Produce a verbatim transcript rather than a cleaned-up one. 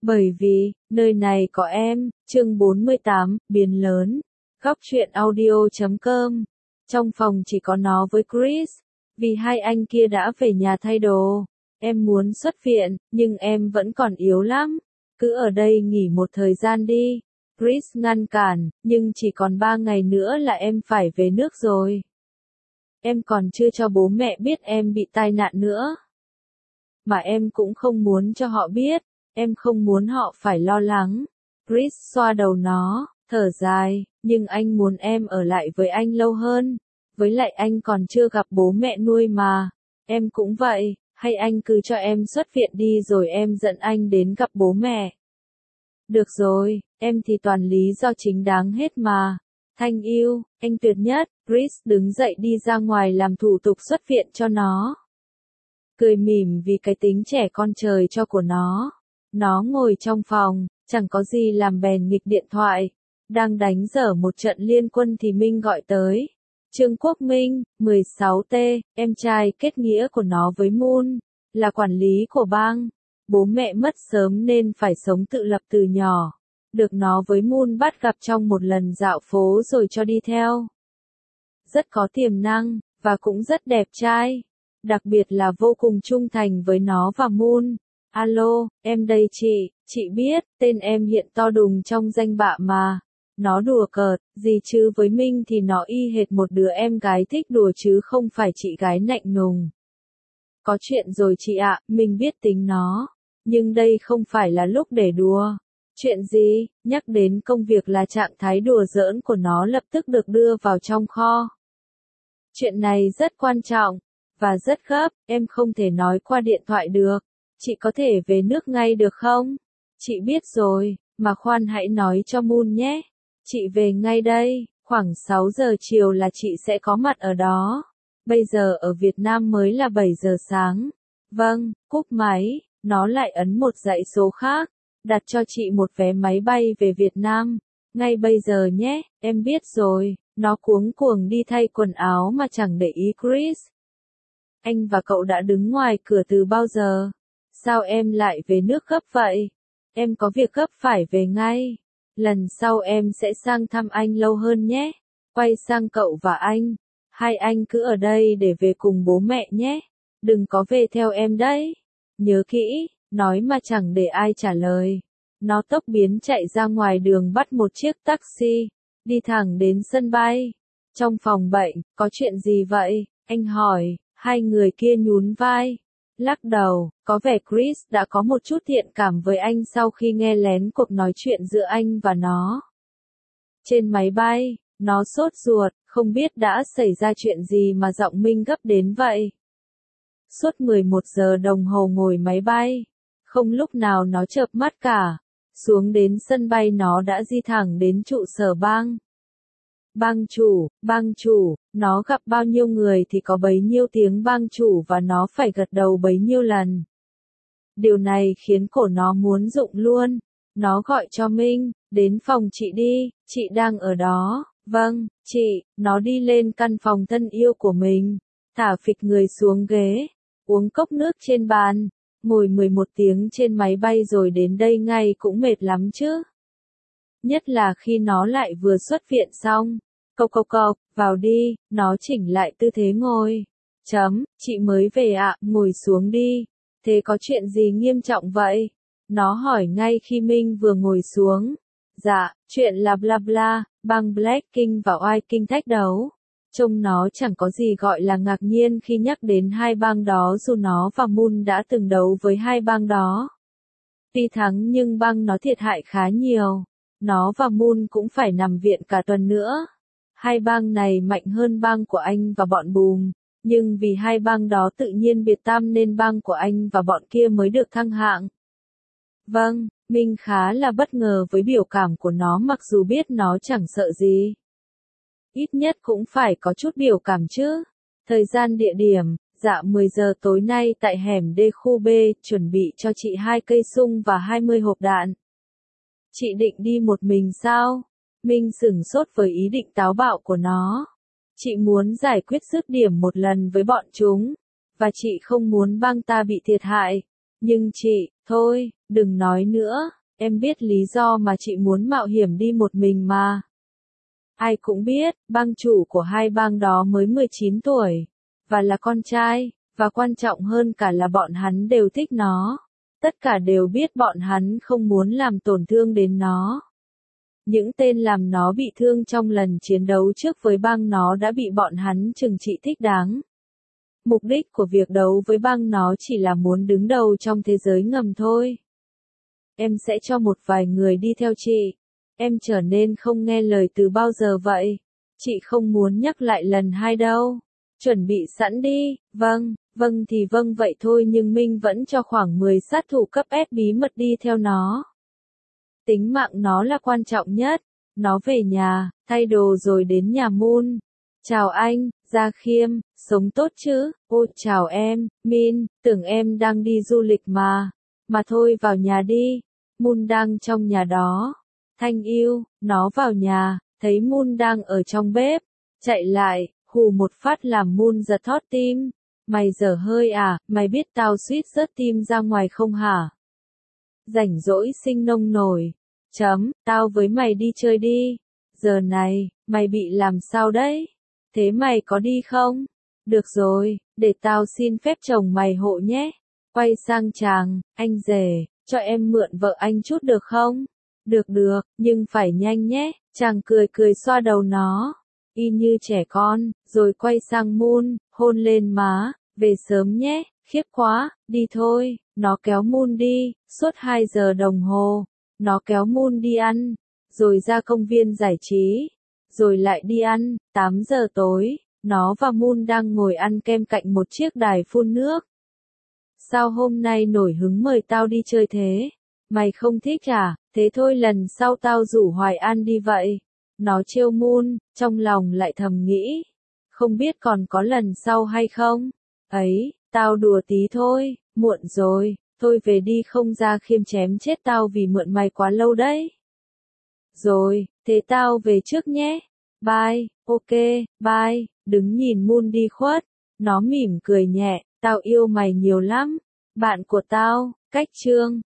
Bởi vì, nơi này có em, chương bốn mươi tám, biến lớn. Góc truyện audio chấm com. Trong phòng chỉ có nó với Chris, vì hai anh kia đã về nhà thay đồ. Em muốn xuất viện, nhưng em vẫn còn yếu lắm. Cứ ở đây nghỉ một thời gian đi. Chris ngăn cản, nhưng chỉ còn ba ngày nữa là em phải về nước rồi. Em còn chưa cho bố mẹ biết em bị tai nạn nữa. Mà em cũng không muốn cho họ biết. Em không muốn họ phải lo lắng. Chris xoa đầu nó, thở dài, nhưng anh muốn em ở lại với anh lâu hơn. Với lại anh còn chưa gặp bố mẹ nuôi mà. Em cũng vậy, hay anh cứ cho em xuất viện đi rồi em dẫn anh đến gặp bố mẹ. Được rồi, em thì toàn lý do chính đáng hết mà. Thanh yêu, anh tuyệt nhất. Chris đứng dậy đi ra ngoài làm thủ tục xuất viện cho nó. Cười mỉm vì cái tính trẻ con trời cho của nó. Nó ngồi trong phòng, chẳng có gì làm bèn nghịch điện thoại. Đang đánh dở một trận liên quân thì Minh gọi tới. Trương Quốc Minh, mười sáu T, em trai kết nghĩa của nó với Moon, là quản lý của bang. Bố mẹ mất sớm nên phải sống tự lập từ nhỏ. Được nó với Moon bắt gặp trong một lần dạo phố rồi cho đi theo. Rất có tiềm năng, và cũng rất đẹp trai. Đặc biệt là vô cùng trung thành với nó và Moon. Alo, em đây chị, chị biết, tên em hiện to đùng trong danh bạ mà. Nó đùa cợt, gì chứ với Minh thì nó y hệt một đứa em gái thích đùa chứ không phải chị gái nạnh nùng. Có chuyện rồi chị ạ, mình biết tính nó. Nhưng đây không phải là lúc để đùa. Chuyện gì? Nhắc đến công việc là trạng thái đùa giỡn của nó lập tức được đưa vào trong kho. Chuyện này rất quan trọng, và rất gấp, em không thể nói qua điện thoại được. Chị có thể về nước ngay được không? Chị biết rồi, mà khoan hãy nói cho Moon nhé. Chị về ngay đây, khoảng sáu giờ chiều là chị sẽ có mặt ở đó. Bây giờ ở Việt Nam mới là bảy giờ sáng. Vâng, cúp máy, nó lại ấn một dãy số khác. Đặt cho chị một vé máy bay về Việt Nam. Ngay bây giờ nhé, em biết rồi. Nó cuống cuồng đi thay quần áo mà chẳng để ý Chris. Anh và cậu đã đứng ngoài cửa từ bao giờ? Sao em lại về nước gấp vậy? Em có việc gấp phải về ngay. Lần sau em sẽ sang thăm anh lâu hơn nhé. Quay sang cậu và anh. Hai anh cứ ở đây để về cùng bố mẹ nhé. Đừng có về theo em đấy. Nhớ kỹ, nói mà chẳng để ai trả lời. Nó tốc biến chạy ra ngoài đường bắt một chiếc taxi. Đi thẳng đến sân bay. Trong phòng bệnh, có chuyện gì vậy? Anh hỏi. Hai người kia nhún vai. Lắc đầu, có vẻ Chris đã có một chút thiện cảm với anh sau khi nghe lén cuộc nói chuyện giữa anh và nó. Trên máy bay, nó sốt ruột, không biết đã xảy ra chuyện gì mà giọng Minh gấp đến vậy. Suốt mười một giờ đồng hồ ngồi máy bay, không lúc nào nó chợp mắt cả. Xuống đến sân bay nó đã di thẳng đến trụ sở bang. Bang chủ, bang chủ, nó gặp bao nhiêu người thì có bấy nhiêu tiếng bang chủ và nó phải gật đầu bấy nhiêu lần. Điều này khiến cổ nó muốn rụng luôn. Nó gọi cho Minh, đến phòng chị đi, chị đang ở đó. Vâng, chị, nó đi lên căn phòng thân yêu của mình, thả phịch người xuống ghế, uống cốc nước trên bàn, ngồi mười một tiếng trên máy bay rồi đến đây ngay cũng mệt lắm chứ. Nhất là khi nó lại vừa xuất viện xong. Cộc cộc cộc, vào đi, nó chỉnh lại tư thế ngồi. Chấm, chị mới về ạ, ngồi xuống đi. Thế có chuyện gì nghiêm trọng vậy? Nó hỏi ngay khi Minh vừa ngồi xuống. Dạ, chuyện là bla bla, bang Black King và White King thách đấu. Trông nó chẳng có gì gọi là ngạc nhiên khi nhắc đến hai bang đó dù nó và Moon đã từng đấu với hai bang đó. Tuy thắng nhưng bang nó thiệt hại khá nhiều. Nó và Moon cũng phải nằm viện cả tuần nữa. Hai bang này mạnh hơn bang của anh và bọn Bùm, nhưng vì hai bang đó tự nhiên biệt tam nên bang của anh và bọn kia mới được thăng hạng. Vâng, Minh khá là bất ngờ với biểu cảm của nó mặc dù biết nó chẳng sợ gì. Ít nhất cũng phải có chút biểu cảm chứ. Thời gian địa điểm, dạ mười giờ tối nay tại hẻm D khu B, chuẩn bị cho chị hai cây sung và hai mươi hộp đạn. Chị định đi một mình sao? Minh sửng sốt với ý định táo bạo của nó. Chị muốn giải quyết dứt điểm một lần với bọn chúng, và chị không muốn bang ta bị thiệt hại. Nhưng chị, Thôi, đừng nói nữa, em biết lý do mà chị muốn mạo hiểm đi một mình mà. Ai cũng biết, bang chủ của hai bang đó mới mười chín tuổi, và là con trai, và quan trọng hơn cả là bọn hắn đều thích nó. Tất cả đều biết bọn hắn không muốn làm tổn thương đến nó. Những tên làm nó bị thương trong lần chiến đấu trước với bang nó đã bị bọn hắn trừng trị thích đáng. Mục đích của việc đấu với bang nó chỉ là muốn đứng đầu trong thế giới ngầm thôi. Em sẽ cho một vài người đi theo chị. Em trở nên không nghe lời từ bao giờ vậy? Chị không muốn nhắc lại lần hai đâu. Chuẩn bị sẵn đi. Vâng, vâng thì vâng vậy thôi, nhưng Minh vẫn cho khoảng mười sát thủ cấp S bí mật đi theo nó. Tính mạng nó là quan trọng nhất. Nó về nhà, thay đồ rồi đến nhà Moon. Chào anh, Gia Khiêm, sống tốt chứ? Ô chào em, Min, tưởng em đang đi du lịch mà. Mà thôi vào nhà đi. Moon đang trong nhà đó. Thanh yêu, nó vào nhà, thấy Moon đang ở trong bếp. Chạy lại, hù một phát làm Moon giật thót tim. Mày dở hơi à, mày biết tao suýt rớt tim ra ngoài không hả? Rảnh rỗi sinh nông nổi. Chấm, tao với mày đi chơi đi. Giờ này, mày bị làm sao đấy? Thế mày có đi không? Được rồi, để tao xin phép chồng mày hộ nhé. Quay sang chàng, anh rể, cho em mượn vợ anh chút được không? Được được, nhưng phải nhanh nhé. Chàng cười cười xoa đầu nó, y như trẻ con, rồi quay sang Moon, hôn lên má, về sớm nhé, khiếp quá, đi thôi. Nó kéo Moon đi, suốt hai giờ đồng hồ. Nó kéo Moon đi ăn, rồi ra công viên giải trí, rồi lại đi ăn. Tám giờ tối, nó và Moon đang ngồi ăn kem cạnh một chiếc đài phun nước. Sao hôm nay nổi hứng mời tao đi chơi thế? Mày không thích à? Thế thôi lần sau tao rủ Hoài An đi vậy. Nó trêu Moon, trong lòng lại thầm nghĩ. Không biết còn có lần sau hay không? Ấy, tao đùa tí thôi, muộn rồi, thôi về đi không Gia Khiêm chém chết tao vì mượn mày quá lâu đấy. Rồi, thế tao về trước nhé. Bye, ok, bye, đứng nhìn Moon đi khuất. Nó mỉm cười nhẹ, tao yêu mày nhiều lắm. Bạn của tao, Cách Trương.